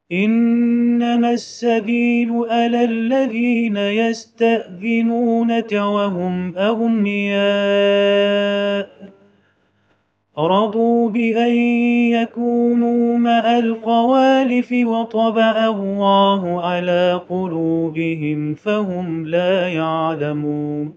إنما السبيل على الذين يستأذنونك وهم أغنياء رضوا بأن يكونوا مع الخوالف وطبع الله على قلوبهم فهم لا يعلمون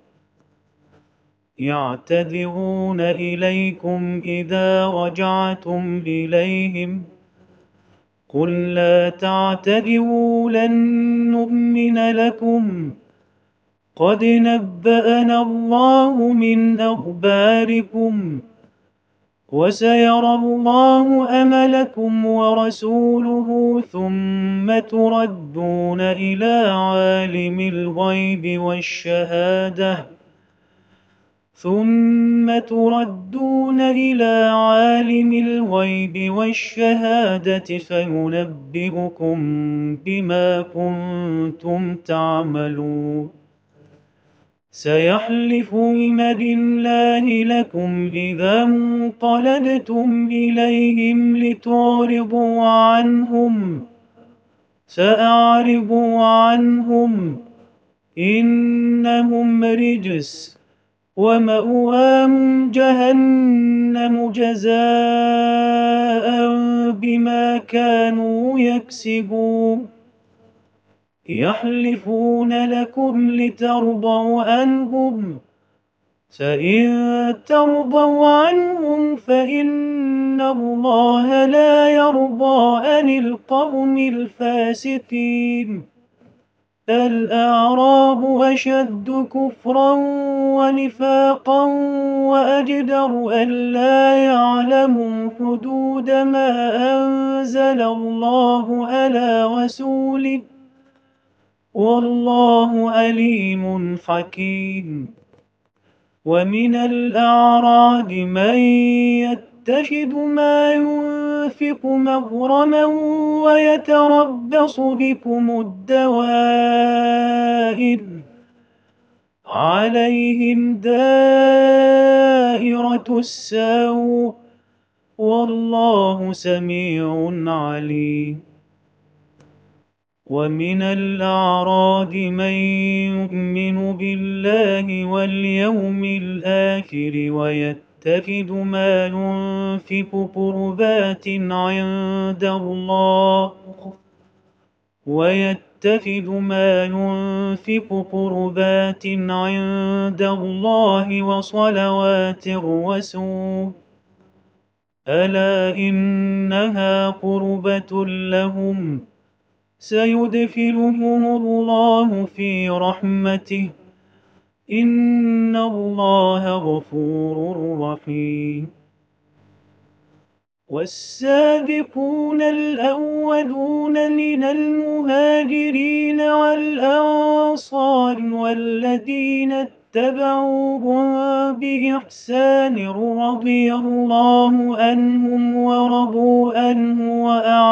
يعتذرون إليكم إذا رجعتم إليهم قل لا تعتذروا لن نؤمن لكم قد نبأنا الله من أخباركم وسيرى الله أملكم ورسوله ثم تردون إلى عالم الغيب والشهادة فينبئكم بما كنتم تعملون سيحلفون بالله لكم إذا انقلبتم إليهم لتعرضوا عنهم سأعرضوا عنهم إنهم رجس ومأواهم جهنم جزاء بما كانوا يكسبون يحلفون لكم لترضوا عنهم فإن ترضوا عنهم فإن الله لا يرضى عن القوم الفاسقين الأعراب أشد كفرا ونفاقا وأجدر ألا يعلموا حدود ما أنزل الله على رسوله والله عليم حكيم ومن الأعراب من يتخذ ما ينفق مغرما ويتربص بكم الدوائر عليهم دائرة السوء والله سميع عليم ومن الأعراب من يؤمن بالله واليوم الآخر ويتخذ ما ينفق قربات عند الله وصلوات الرسول ألا إنها قربة لهم سيدخلهم الله في رحمته إن الله غفور رحيم والسابقون الأولون من المهاجرين والأنصار والذين اتبعوهم بإحسان رضي الله عنهم ورضوا عنه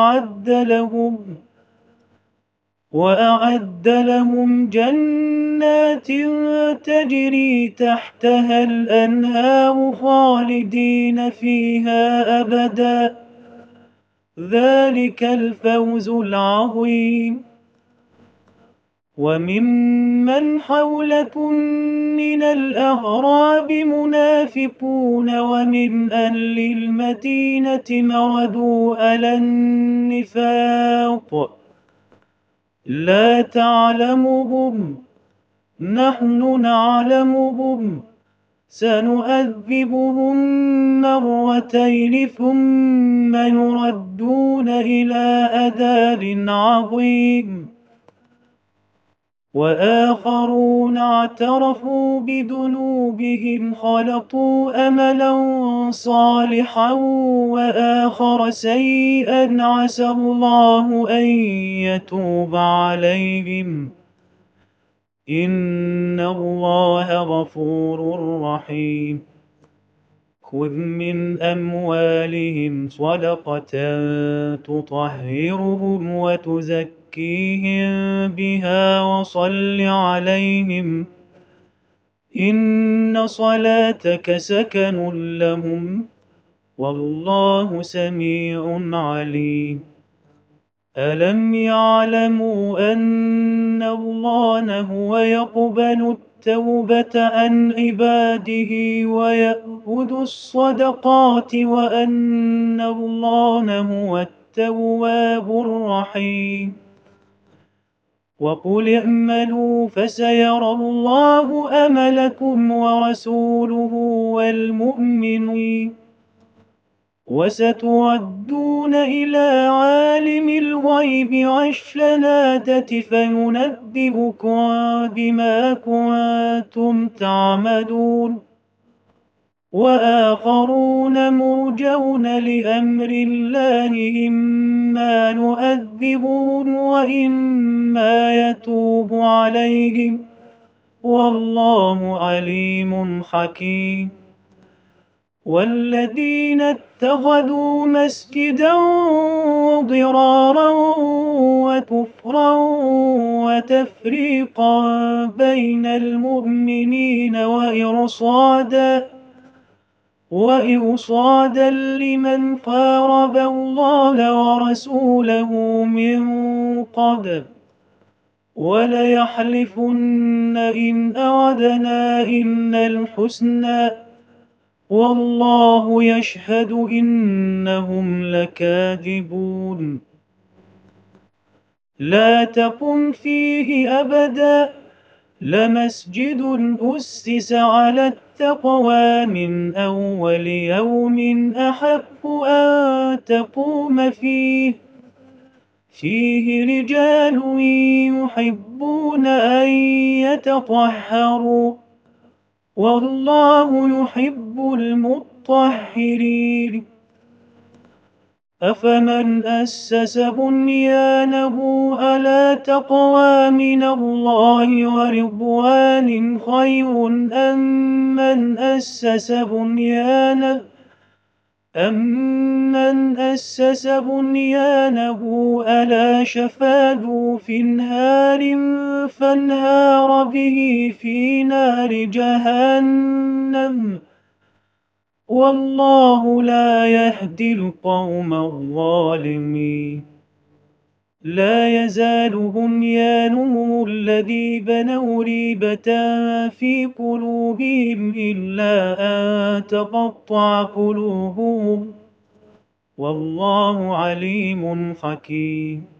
وأعد لهم جنات تجري تحتها الأنهار خالدين فيها أبدا ذلك الفوز العظيم وممن حولكم من الأعراب منافقون ومن أهل المدينة مردوا على النفاق لا تعلمهم نحن نعلمهم سنؤذبهم مرتين ثم يردون إلى عذاب عظيم وآخرون اعترفوا بذنوبهم خلطوا أملا صالحا وآخر سيئا عسى الله أن يتوب عليهم إن الله غفور رحيم خذ من أموالهم صدقة تطهرهم وتزكيهم بها وصل عليهم إن صلاتك سكن لهم والله سميع عليم ألم يعلموا أن الله هو يقبل التوبة عن عباده ويأخذ الصدقات وأن الله هو التواب الرحيم وقل اعملوا فسيرى الله عملكم ورسوله والمؤمنين وستردون إلى عالم الغيب والشهادة فينبئكم بما كنتم تعملون وآخرون مرجون لأمر الله إما يؤذبون وإما يتوب عليهم والله عليم حكيم والذين اتخذوا مسجدا ضرارا وكفرا وتفريقا بين المؤمنين وإرصادا لمن حارب الله ورسوله من قبل وليحلفن إن أردنا إلا الحسنى والله يشهد إنهم لكاذبون لا تقم فيه أبدا لمسجد أسس على التقوى من أول يوم أحق أن تقوم فيه رجال يحبون أن يتطهروا والله يحب المطهرين أفمن أسس بنيانه على تقوى من الله ورضوان خير أمن أسس بنيانه على شفا جرف هار فانهار به في نار جهنم والله لا يهدي القوم الظالمين لا يزال بنيانهم الذي بنوا ريبة في قلوبهم إلا أن تقطع قلوبهم والله عليم حكيم